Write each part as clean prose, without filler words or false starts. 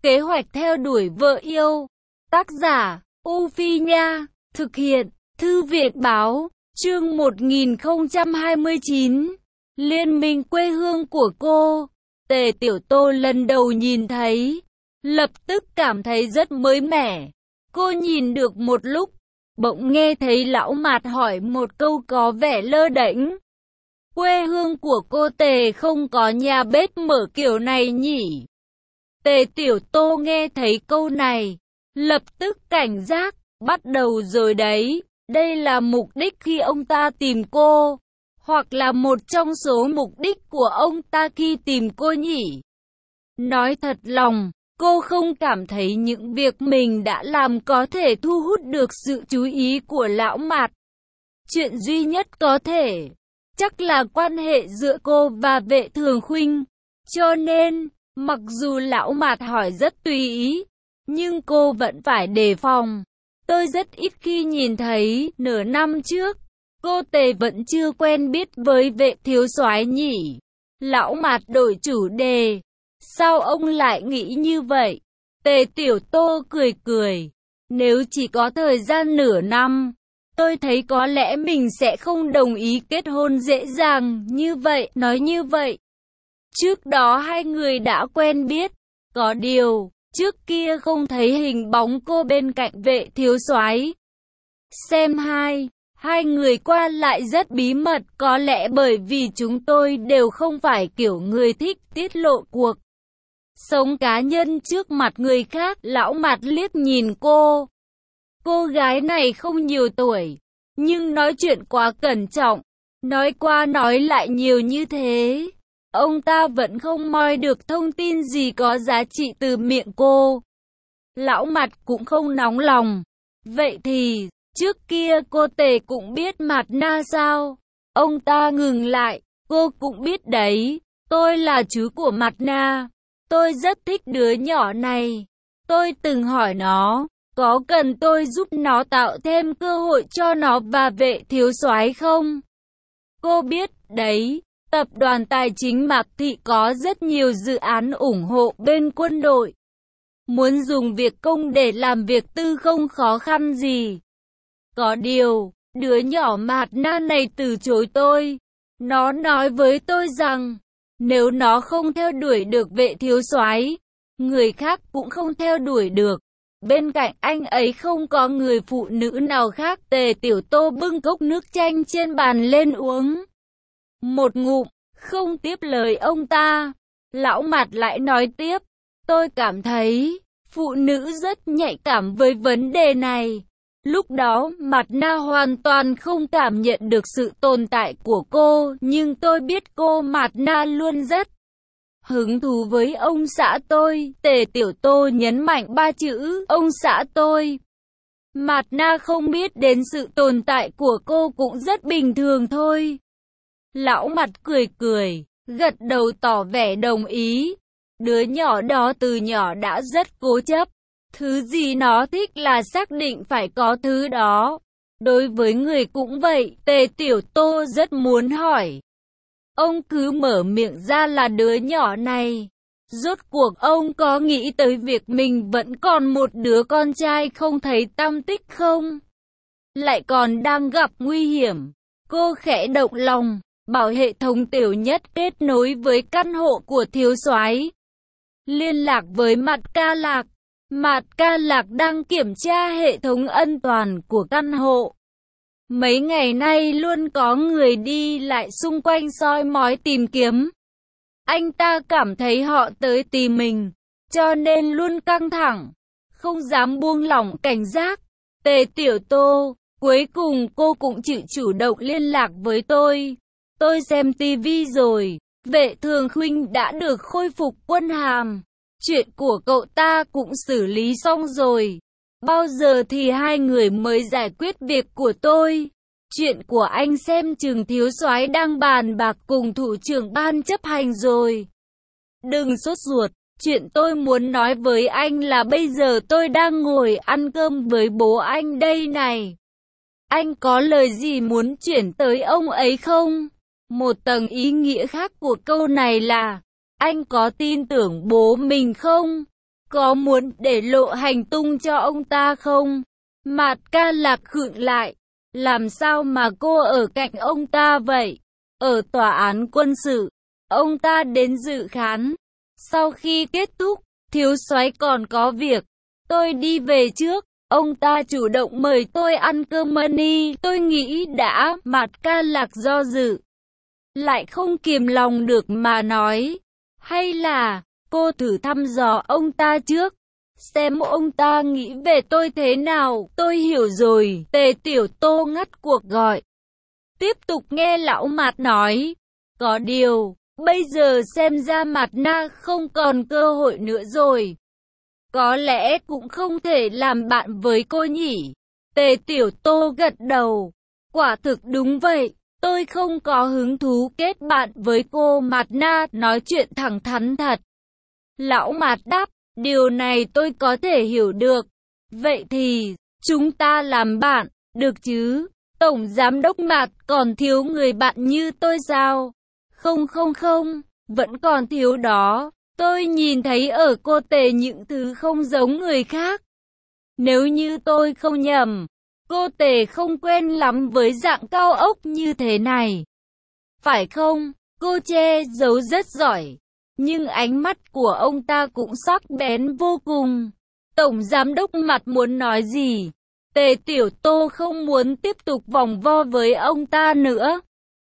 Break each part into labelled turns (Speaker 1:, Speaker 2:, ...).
Speaker 1: Kế hoạch theo đuổi vợ yêu. Tác giả, U Phi Nha. Thực hiện, Thư viện Báo. Chương 1029. Liên minh quê hương của cô. Tề Tiểu Tô lần đầu nhìn thấy, lập tức cảm thấy rất mới mẻ. Cô nhìn được một lúc, bỗng nghe thấy lão Mạt hỏi một câu có vẻ lơ đễnh. Quê hương của cô Tề không có nhà bếp mở kiểu này nhỉ? Tề Tiểu Tô nghe thấy câu này, lập tức cảnh giác, bắt đầu rồi đấy. Đây là mục đích khi ông ta tìm cô, hoặc là một trong số mục đích của ông ta khi tìm cô nhỉ? Nói thật lòng, cô không cảm thấy những việc mình đã làm có thể thu hút được sự chú ý của lão Mạt. Chuyện duy nhất có thể, chắc là quan hệ giữa cô và Vệ Thường Khuynh. Cho nên, mặc dù lão Mạt hỏi rất tùy ý, nhưng cô vẫn phải đề phòng. Tôi rất ít khi nhìn thấy, nửa năm trước, cô Tề vẫn chưa quen biết với Vệ thiếu soái nhỉ? Lão Mạt đổi chủ đề. Sao ông lại nghĩ như vậy? Tề Tiểu Tô cười cười. Nếu chỉ có thời gian nửa năm, tôi thấy có lẽ mình sẽ không đồng ý kết hôn dễ dàng như vậy. Nói như vậy, trước đó hai người đã quen biết. Có điều, trước kia không thấy hình bóng cô bên cạnh Vệ thiếu soái. Xem hai người qua lại rất bí mật, có lẽ bởi vì chúng tôi đều không phải kiểu người thích tiết lộ cuộc sống cá nhân trước mặt người khác. Lão Mạt liếc nhìn cô. Cô gái này không nhiều tuổi, nhưng nói chuyện quá cẩn trọng, nói qua nói lại nhiều như thế. Ông ta vẫn không moi được thông tin gì có giá trị từ miệng cô. Lão Mạt cũng không nóng lòng. Vậy thì, trước kia cô Tề cũng biết Mạt Na sao? Ông ta ngừng lại. Cô cũng biết đấy, tôi là chú của Mạt Na. Tôi rất thích đứa nhỏ này. Tôi từng hỏi nó, có cần tôi giúp nó tạo thêm cơ hội cho nó và Vệ thiếu soái không? Cô biết đấy, tập đoàn tài chính Mạc Thị có rất nhiều dự án ủng hộ bên quân đội. Muốn dùng việc công để làm việc tư không khó khăn gì. Có điều, đứa nhỏ Mạt Na này từ chối tôi. Nó nói với tôi rằng, nếu nó không theo đuổi được Vệ thiếu soái, người khác cũng không theo đuổi được. Bên cạnh anh ấy không có người phụ nữ nào khác. Tề Tiểu Tô bưng cốc nước chanh trên bàn lên uống một ngụm, không tiếp lời ông ta. Lão Mạt lại nói tiếp, tôi cảm thấy phụ nữ rất nhạy cảm với vấn đề này. Lúc đó, Mạt Na hoàn toàn không cảm nhận được sự tồn tại của cô, nhưng tôi biết cô Mạt Na luôn rất hứng thú với ông xã tôi. Tề Tiểu Tô nhấn mạnh ba chữ, ông xã tôi. Mạt Na không biết đến sự tồn tại của cô cũng rất bình thường thôi. Lão Mạt cười cười, gật đầu tỏ vẻ đồng ý. Đứa nhỏ đó từ nhỏ đã rất cố chấp. Thứ gì nó thích là xác định phải có thứ đó. Đối với người cũng vậy. Tề Tiểu Tô rất muốn hỏi. Ông cứ mở miệng ra là đứa nhỏ này. Rốt cuộc ông có nghĩ tới việc mình vẫn còn một đứa con trai không thấy tăm tích không? Lại còn đang gặp nguy hiểm. Cô khẽ động lòng, bảo hệ thống Tiểu Nhất kết nối với căn hộ của thiếu soái. Liên lạc với Mạt Ca Lạc. Mạt Ca Lạc đang kiểm tra hệ thống an toàn của căn hộ. Mấy ngày nay luôn có người đi lại xung quanh soi mói tìm kiếm. Anh ta cảm thấy họ tới tìm mình, cho nên luôn căng thẳng, không dám buông lỏng cảnh giác. Tề Tiểu Tô, cuối cùng cô cũng chịu chủ động liên lạc với tôi. Tôi xem tivi rồi, Vệ Thường Khuynh đã được khôi phục quân hàm. Chuyện của cậu ta cũng xử lý xong rồi. Bao giờ thì hai người mới giải quyết việc của tôi? Chuyện của anh xem chừng thiếu soái đang bàn bạc cùng thủ trưởng ban chấp hành rồi. Đừng sốt ruột, chuyện tôi muốn nói với anh là bây giờ tôi đang ngồi ăn cơm với bố anh đây này. Anh có lời gì muốn chuyển tới ông ấy không? Một tầng ý nghĩa khác của câu này là, anh có tin tưởng bố mình không? có muốn để lộ hành tung cho ông ta không? Mạt Ca Lạc khựng lại. Làm sao mà cô ở cạnh ông ta vậy? Ở tòa án quân sự, ông ta đến dự khán. Sau khi kết thúc, thiếu soái còn có việc. Tôi đi về trước. Ông ta chủ động mời tôi ăn cơm money. Tôi nghĩ đã. Mạt Ca Lạc do dự, lại không kìm lòng được mà nói. Hay là cô thử thăm dò ông ta trước, xem ông ta nghĩ về tôi thế nào. Tôi hiểu rồi. Tề Tiểu Tô ngắt cuộc gọi, tiếp tục nghe lão Mạt nói. Có điều, bây giờ xem ra Mạt Na không còn cơ hội nữa rồi. Có lẽ cũng không thể làm bạn với cô nhỉ? Tề Tiểu Tô gật đầu. Quả thực đúng vậy. Tôi không có hứng thú kết bạn với cô. Mạt Na nói chuyện thẳng thắn thật. Lão Mạt đáp, điều này tôi có thể hiểu được. Vậy thì, chúng ta làm bạn, được chứ? Tổng Giám đốc Mạt còn thiếu người bạn như tôi sao? Không, vẫn còn thiếu đó. Tôi nhìn thấy ở cô Tề những thứ không giống người khác. Nếu như tôi không nhầm, cô Tề không quen lắm với dạng cao ốc như thế này. Phải không? Cô che giấu rất giỏi. Nhưng ánh mắt của ông ta cũng sắc bén vô cùng. Tổng Giám đốc Mạt muốn nói gì? Tề Tiểu Tô không muốn tiếp tục vòng vo với ông ta nữa.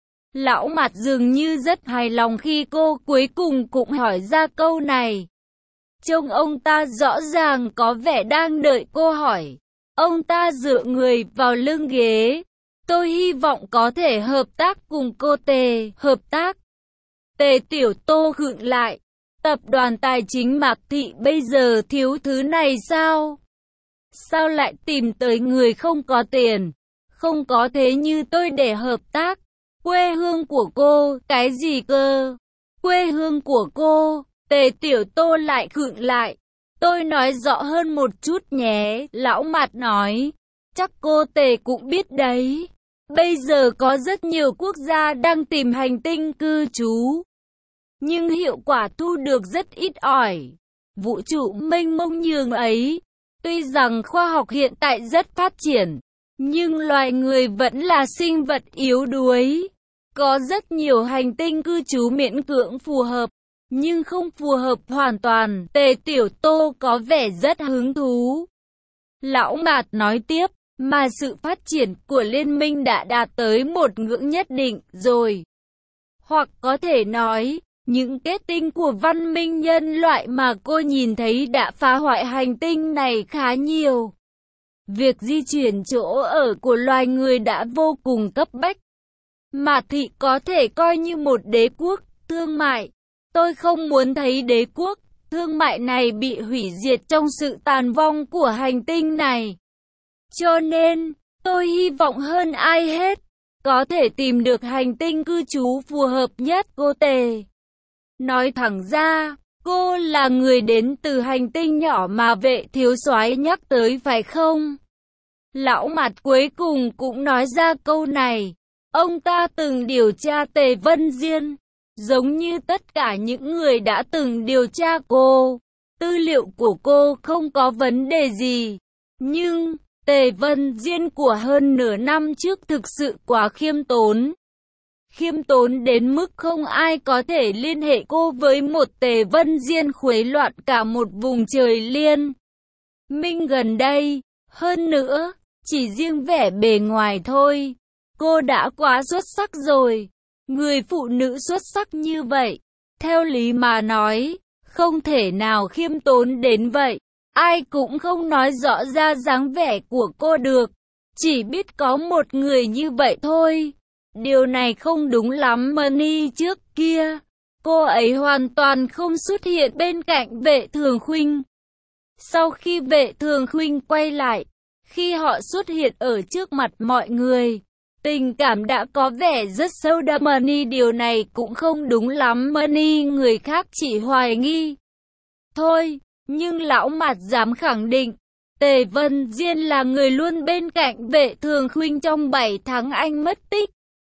Speaker 1: Lão Mạt dường như rất hài lòng khi cô cuối cùng cũng hỏi ra câu này. Trông ông ta rõ ràng có vẻ đang đợi cô hỏi. Ông ta dựa người vào lưng ghế. Tôi hy vọng có thể hợp tác cùng cô Tề. Hợp tác? Tề Tiểu Tô khựng lại. Tập đoàn tài chính Mạc Thị bây giờ thiếu thứ này sao? Sao lại tìm tới người không có tiền? Không có thế như tôi để hợp tác. Quê hương của cô, cái gì cơ? Quê hương của cô? Tề Tiểu Tô lại khựng lại. Tôi nói rõ hơn một chút nhé, lão Mạt nói. Chắc cô Tề cũng biết đấy. Bây giờ có rất nhiều quốc gia đang tìm hành tinh cư trú. Nhưng hiệu quả thu được rất ít ỏi. Vũ trụ mênh mông nhường ấy. Tuy rằng khoa học hiện tại rất phát triển, nhưng loài người vẫn là sinh vật yếu đuối. Có rất nhiều hành tinh cư trú miễn cưỡng phù hợp, nhưng không phù hợp hoàn toàn. Tề Tiểu Tô có vẻ rất hứng thú. Lão Mạt nói tiếp, mà sự phát triển của liên minh đã đạt tới một ngưỡng nhất định rồi. Hoặc có thể nói, những kết tinh của văn minh nhân loại mà cô nhìn thấy đã phá hoại hành tinh này khá nhiều. Việc di chuyển chỗ ở của loài người đã vô cùng cấp bách. Mạt Thị có thể coi như một đế quốc thương mại. Tôi không muốn thấy đế quốc thương mại này bị hủy diệt trong sự tàn vong của hành tinh này. Cho nên, tôi hy vọng hơn ai hết, có thể tìm được hành tinh cư trú phù hợp nhất. Cô Tề nói thẳng ra, cô là người đến từ hành tinh nhỏ mà Vệ thiếu soái nhắc tới phải không? Lão Mạt cuối cùng cũng nói ra câu này. Ông ta từng điều tra Tề Vân Diên, giống như tất cả những người đã từng điều tra cô. Tư liệu của cô không có vấn đề gì. Nhưng, Tề Vân Diên của hơn nửa năm trước thực sự quá khiêm tốn. Khiêm tốn đến mức không ai có thể liên hệ cô với một Tề Vân Diên khuấy loạn cả một vùng trời liên minh gần đây. Hơn nữa, chỉ riêng vẻ bề ngoài thôi, cô đã quá xuất sắc rồi. Người phụ nữ xuất sắc như vậy, theo lý mà nói, không thể nào khiêm tốn đến vậy. Ai cũng không nói rõ ra dáng vẻ của cô được, chỉ biết có một người như vậy thôi. Điều này không đúng lắm. Money trước kia, cô ấy hoàn toàn không xuất hiện bên cạnh Vệ Thường Khuynh. Sau khi Vệ Thường Khuynh quay lại, khi họ xuất hiện ở trước mặt mọi người, tình cảm đã có vẻ rất sâu đậm. Money, điều này cũng không đúng lắm. Money, người khác chỉ hoài nghi thôi, nhưng lão Mạt dám khẳng định, Tề Vân Diên là người luôn bên cạnh Vệ Thường Khuynh trong 7 tháng anh mất tích.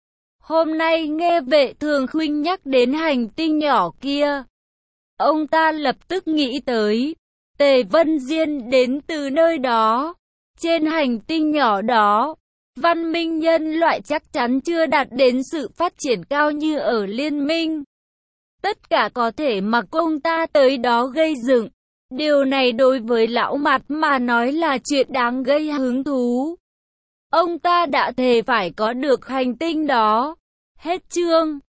Speaker 1: Hôm nay nghe Vệ Thường Khuynh nhắc đến hành tinh nhỏ kia, ông ta lập tức nghĩ tới Tề Vân Diên đến từ nơi đó. Trên hành tinh nhỏ đó, văn minh nhân loại chắc chắn chưa đạt đến sự phát triển cao như ở liên minh. Tất cả có thể mặc ông ta tới đó gây dựng. Điều này đối với lão mặt mà nói là chuyện đáng gây hứng thú. Ông ta đã thề phải có được hành tinh đó. Hết chương.